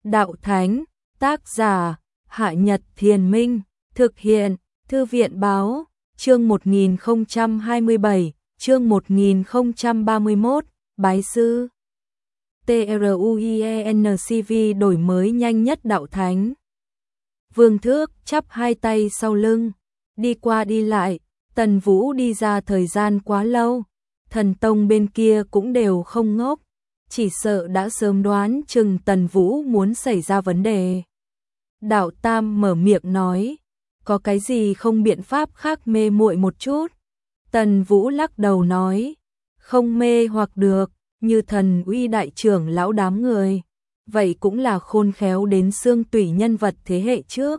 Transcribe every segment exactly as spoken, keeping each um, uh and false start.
Đạo Thánh, tác giả, Hạ Nhật Thiền Minh, thực hiện, Thư viện Báo, chương một nghìn không trăm hai mươi bảy, chương một nghìn không trăm ba mươi mốt, Bái sư. TRUIENCV đổi mới nhanh nhất Đạo Thánh. Vương Thước chắp hai tay sau lưng, đi qua đi lại, Tần Vũ đi ra thời gian quá lâu, thần tông bên kia cũng đều không ngốc, chỉ sợ đã sớm đoán chừng Tần Vũ muốn xảy ra vấn đề. Đạo Tam mở miệng nói, có cái gì không biện pháp khác mê muội một chút? Tần Vũ lắc đầu nói, không mê hoặc được, như thần uy đại trưởng lão đám người, vậy cũng là khôn khéo đến xương tủy nhân vật thế hệ trước.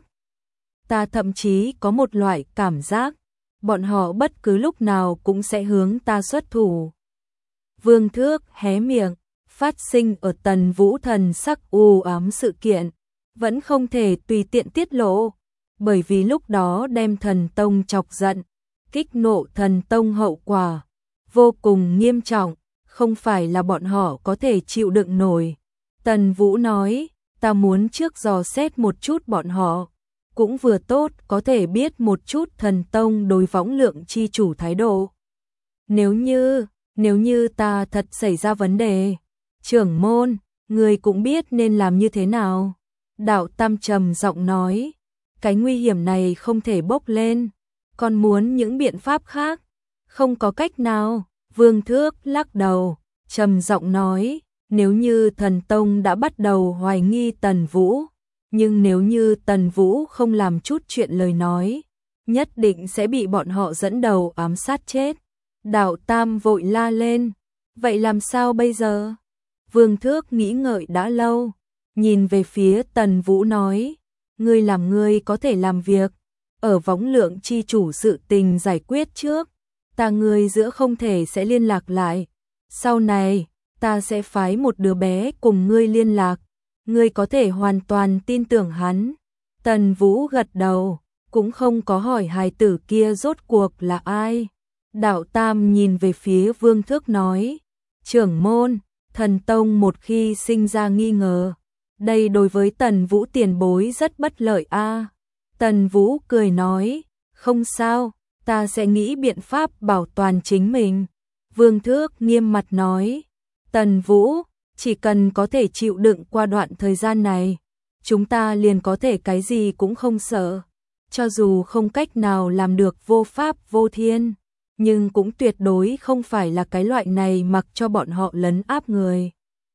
Ta thậm chí có một loại cảm giác, bọn họ bất cứ lúc nào cũng sẽ hướng ta xuất thủ. Vương Thước hé miệng, phát sinh ở Tần Vũ thần sắc u ám sự kiện, vẫn không thể tùy tiện tiết lộ, bởi vì lúc đó đem thần tông chọc giận, kích nộ thần tông hậu quả vô cùng nghiêm trọng, không phải là bọn họ có thể chịu đựng nổi. Tần Vũ nói, ta muốn trước dò xét một chút bọn họ, cũng vừa tốt có thể biết một chút thần tông đối võng lượng chi chủ thái độ. Nếu như, nếu như ta thật xảy ra vấn đề, trưởng môn, người cũng biết nên làm như thế nào. Đạo Tam trầm giọng nói, cái nguy hiểm này không thể bốc lên, còn muốn những biện pháp khác, không có cách nào. Vương Thước lắc đầu, trầm giọng nói, nếu như thần tông đã bắt đầu hoài nghi Tần Vũ, nhưng nếu như Tần Vũ không làm chút chuyện lời nói, nhất định sẽ bị bọn họ dẫn đầu ám sát chết. Đạo Tam vội la lên, vậy làm sao bây giờ? Vương Thước nghĩ ngợi đã lâu, nhìn về phía Tần Vũ nói, ngươi làm ngươi có thể làm việc, ở võng lượng chi chủ sự tình giải quyết trước, ta ngươi giữa không thể sẽ liên lạc lại, sau này ta sẽ phái một đứa bé cùng ngươi liên lạc, ngươi có thể hoàn toàn tin tưởng hắn. Tần Vũ gật đầu, cũng không có hỏi hài tử kia rốt cuộc là ai. Đạo Tam nhìn về phía Vương Thước nói, trưởng môn, thần tông một khi sinh ra nghi ngờ, đây đối với Tần Vũ tiền bối rất bất lợi a. À. Tần Vũ cười nói, không sao, ta sẽ nghĩ biện pháp bảo toàn chính mình. Vương Thước nghiêm mặt nói, Tần Vũ, chỉ cần có thể chịu đựng qua đoạn thời gian này, chúng ta liền có thể cái gì cũng không sợ. Cho dù không cách nào làm được vô pháp vô thiên, nhưng cũng tuyệt đối không phải là cái loại này mặc cho bọn họ lấn áp người.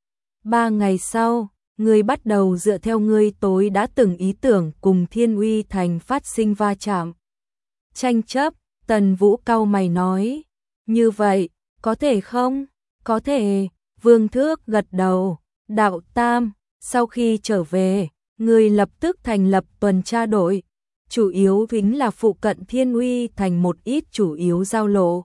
Ba ngày sau, ngươi bắt đầu dựa theo ngươi tối đã từng ý tưởng cùng Thiên Uy Thành phát sinh va chạm. Tranh chấp, Tần Vũ cau mày nói, như vậy, có thể không? Có thể. Vương Thước gật đầu. Đạo Tam, sau khi trở về, ngươi lập tức thành lập tuần tra đội, chủ yếu chính là phụ cận Thiên Uy Thành một ít chủ yếu giao lộ.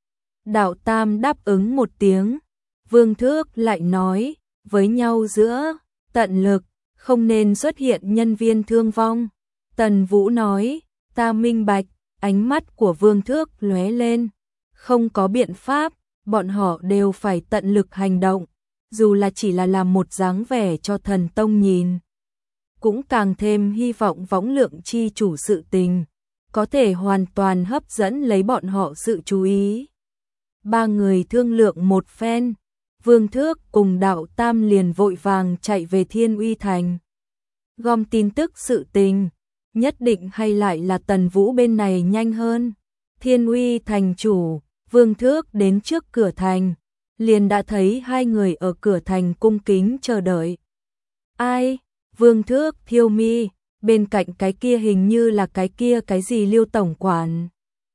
Đạo Tam đáp ứng một tiếng. Vương Thước lại nói, với nhau giữa tận lực, không nên xuất hiện nhân viên thương vong. Tần Vũ nói, ta minh bạch. Ánh mắt của Vương Thước lóe lên, không có biện pháp, bọn họ đều phải tận lực hành động, dù là chỉ là làm một dáng vẻ cho thần tông nhìn. Cũng càng thêm hy vọng võng lượng chi chủ sự tình, có thể hoàn toàn hấp dẫn lấy bọn họ sự chú ý. Ba người thương lượng một phen, Vương Thước cùng Đạo Tam liền vội vàng chạy về Thiên Uy Thành. Gom tin tức sự tình, nhất định hay lại là Tần Vũ bên này nhanh hơn. Thiên Uy Thành chủ, Vương Thước đến trước cửa thành, liền đã thấy hai người ở cửa thành cung kính chờ đợi. Ai? Vương Thước thiêu mi, bên cạnh cái kia hình như là cái kia cái gì Liêu tổng quản.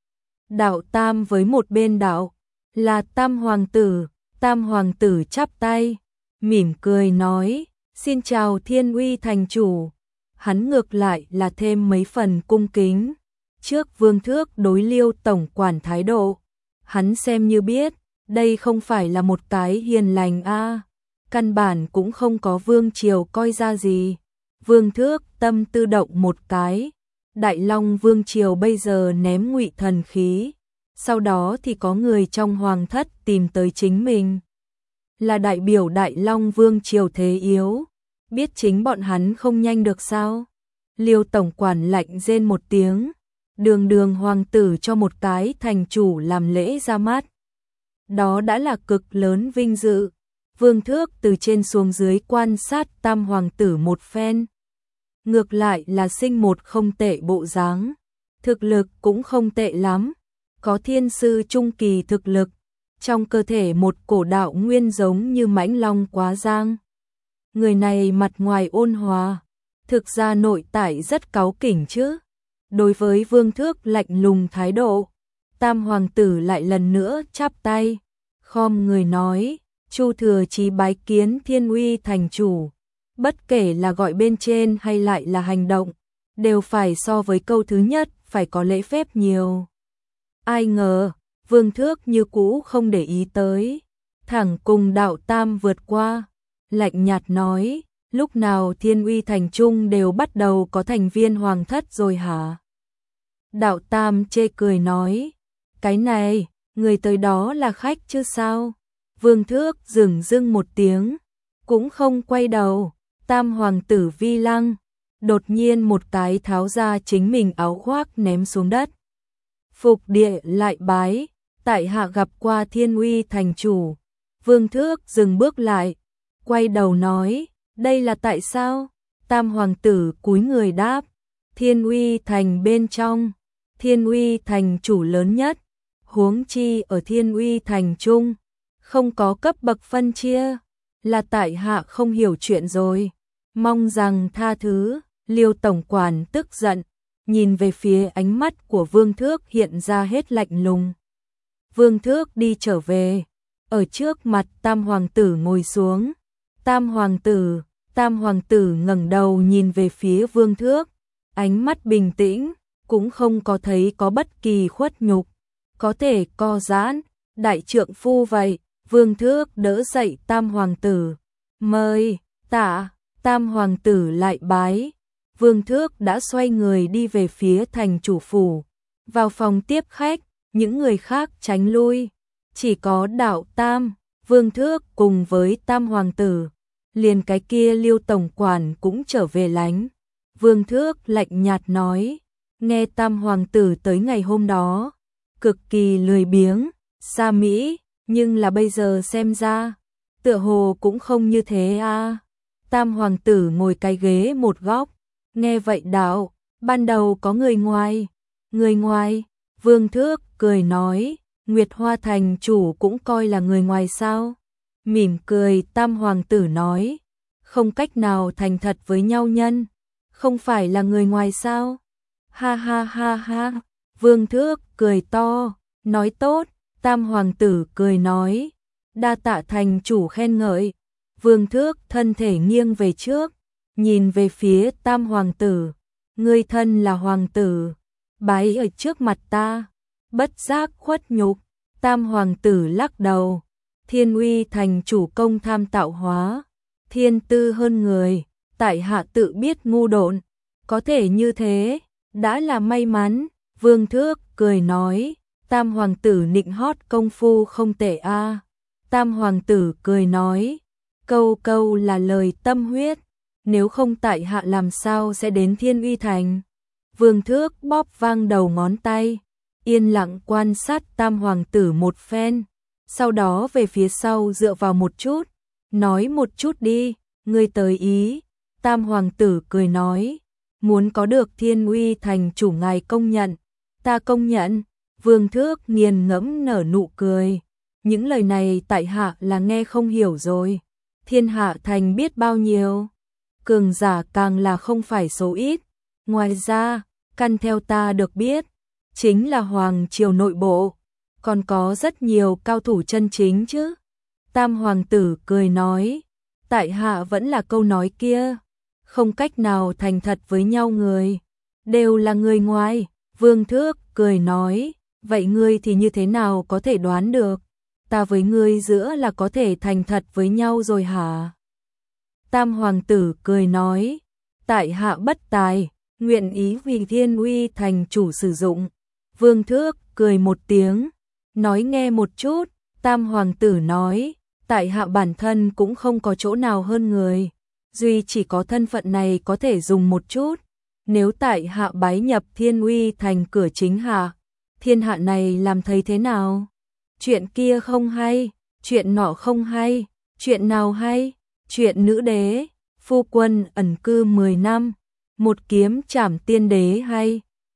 Đạo Tam với một bên đạo, là Tam hoàng tử. Tam hoàng tử chắp tay, mỉm cười nói, xin chào Thiên Uy Thành chủ. Hắn ngược lại là thêm mấy phần cung kính. Trước Vương Thước đối Liêu tổng quản thái độ, hắn xem như biết, đây không phải là một cái hiền lành a, à. Căn bản cũng không có vương triều coi ra gì. Vương Thước tâm tư động một cái, Đại Long vương triều bây giờ ném ngụy thần khí, sau đó thì có người trong hoàng thất tìm tới chính mình, là đại biểu Đại Long vương triều thế yếu. biết chính bọn hắn không nhanh được sao? Liêu tổng quản lạnh rên một tiếng, đường đường hoàng tử cho một cái thành chủ làm lễ ra mắt. Đó đã là cực lớn vinh dự. Vương Thước từ trên xuống dưới quan sát tam hoàng tử một phen. Ngược lại là sinh một không tệ bộ dáng, thực lực cũng không tệ lắm, có thiên sư trung kỳ thực lực, trong cơ thể một cổ đạo nguyên giống như mãnh long quá giang. Người này mặt ngoài ôn hòa, thực ra nội tại rất cáu kỉnh chứ. Đối với Vương Thước lạnh lùng thái độ, tam hoàng tử lại lần nữa chắp tay, khom người nói, Chu thừa chí bái kiến Thiên Uy thành chủ. Bất kể là gọi bên trên hay lại là hành động, đều phải so với câu thứ nhất phải có lễ phép nhiều. Ai ngờ, Vương Thước như cũ không để ý tới, thẳng cùng đạo tam vượt qua, lạnh nhạt nói, lúc nào Thiên Uy thành trung đều bắt đầu có thành viên hoàng thất rồi hả? Đạo tam chê cười nói, cái này, người tới đó là khách chứ sao? Vương Thước dừng dưng một tiếng, cũng không quay đầu. Tam hoàng tử Vi Lăng đột nhiên một cái tháo ra chính mình áo khoác ném xuống đất. Phục địa lại bái, tại hạ gặp qua Thiên Uy thành chủ. Vương Thước dừng bước lại, quay đầu nói, đây là tại sao? Tam hoàng tử cúi người đáp, Thiên Uy thành bên trong, Thiên Uy thành chủ lớn nhất, huống chi ở Thiên Uy thành trung, không có cấp bậc phân chia, là tại hạ không hiểu chuyện rồi. Mong rằng tha thứ. Liêu tổng quản tức giận, nhìn về phía ánh mắt của Vương Thước hiện ra hết lạnh lùng. Vương Thước đi trở về, ở trước mặt tam hoàng tử ngồi xuống. Tam hoàng tử, tam hoàng tử ngẩng đầu nhìn về phía Vương Thước, ánh mắt bình tĩnh, cũng không có thấy có bất kỳ khuất nhục, có thể co giãn, đại trượng phu vậy. Vương Thước đỡ dậy tam hoàng tử, mời, tạ. Tam hoàng tử lại bái, Vương Thước đã xoay người đi về phía thành chủ phủ, vào phòng tiếp khách, những người khác tránh lui, chỉ có đạo tam, Vương Thước cùng với tam hoàng tử, liền cái kia Liêu tổng quản cũng trở về lánh. Vương Thước lạnh nhạt nói, nghe tam hoàng tử tới ngày hôm đó, cực kỳ lười biếng, xa mỹ, nhưng là bây giờ xem ra, tựa hồ cũng không như thế à. Tam hoàng tử ngồi cái ghế một góc, nghe vậy đạo, ban đầu có người ngoài, người ngoài, Vương Thước cười nói, Nguyệt Hoa thành chủ cũng coi là người ngoài sao? Mỉm cười tam hoàng tử nói, không cách nào thành thật với nhau nhân, không phải là người ngoài sao? Ha ha ha ha, Vương Thước cười to, nói tốt, tam hoàng tử cười nói, đa tạ thành chủ khen ngợi. Vương Thước thân thể nghiêng về trước, nhìn về phía tam hoàng tử, ngươi thân là hoàng tử, bái ở trước mặt ta, bất giác khuất nhục. Tam hoàng tử lắc đầu, Thiên Uy thành chủ công tham tạo hóa, thiên tư hơn người, tại hạ tự biết ngu độn, có thể như thế, đã là may mắn. Vương Thước cười nói, tam hoàng tử nịnh hót công phu không tệ a. Tam hoàng tử cười nói, câu câu là lời tâm huyết, nếu không tại hạ làm sao sẽ đến Thiên Uy thành. Vương Thước bóp vang đầu ngón tay, yên lặng quan sát tam hoàng tử một phen, sau đó về phía sau dựa vào một chút, nói một chút đi, ngươi tới ý. Tam hoàng tử cười nói, muốn có được Thiên Uy thành chủ ngài công nhận, ta công nhận. Vương Thước nghiền ngẫm nở nụ cười, những lời này tại hạ là nghe không hiểu rồi. Thiên hạ thành biết bao nhiêu, cường giả càng là không phải số ít. Ngoài ra, căn theo ta được biết, chính là hoàng triều nội bộ, còn có rất nhiều cao thủ chân chính chứ. Tam hoàng tử cười nói, tại hạ vẫn là câu nói kia, không cách nào thành thật với nhau người, đều là người ngoài. Vương Thước cười nói, vậy ngươi thì như thế nào có thể đoán được, ta với ngươi giữa là có thể thành thật với nhau rồi hả? Tam hoàng tử cười nói, tại hạ bất tài, nguyện ý vì Thiên Uy thành chủ sử dụng. Vương Thước cười một tiếng, nói nghe một chút. Tam hoàng tử nói, tại hạ bản thân cũng không có chỗ nào hơn người, duy chỉ có thân phận này có thể dùng một chút, nếu tại hạ bái nhập Thiên Uy thành cửa chính hạ, thiên hạ này làm thấy thế nào? Chuyện kia không hay, chuyện nọ không hay, chuyện nào hay? Chuyện nữ đế, phu quân ẩn cư mười năm, một kiếm trảm tiên đế hay?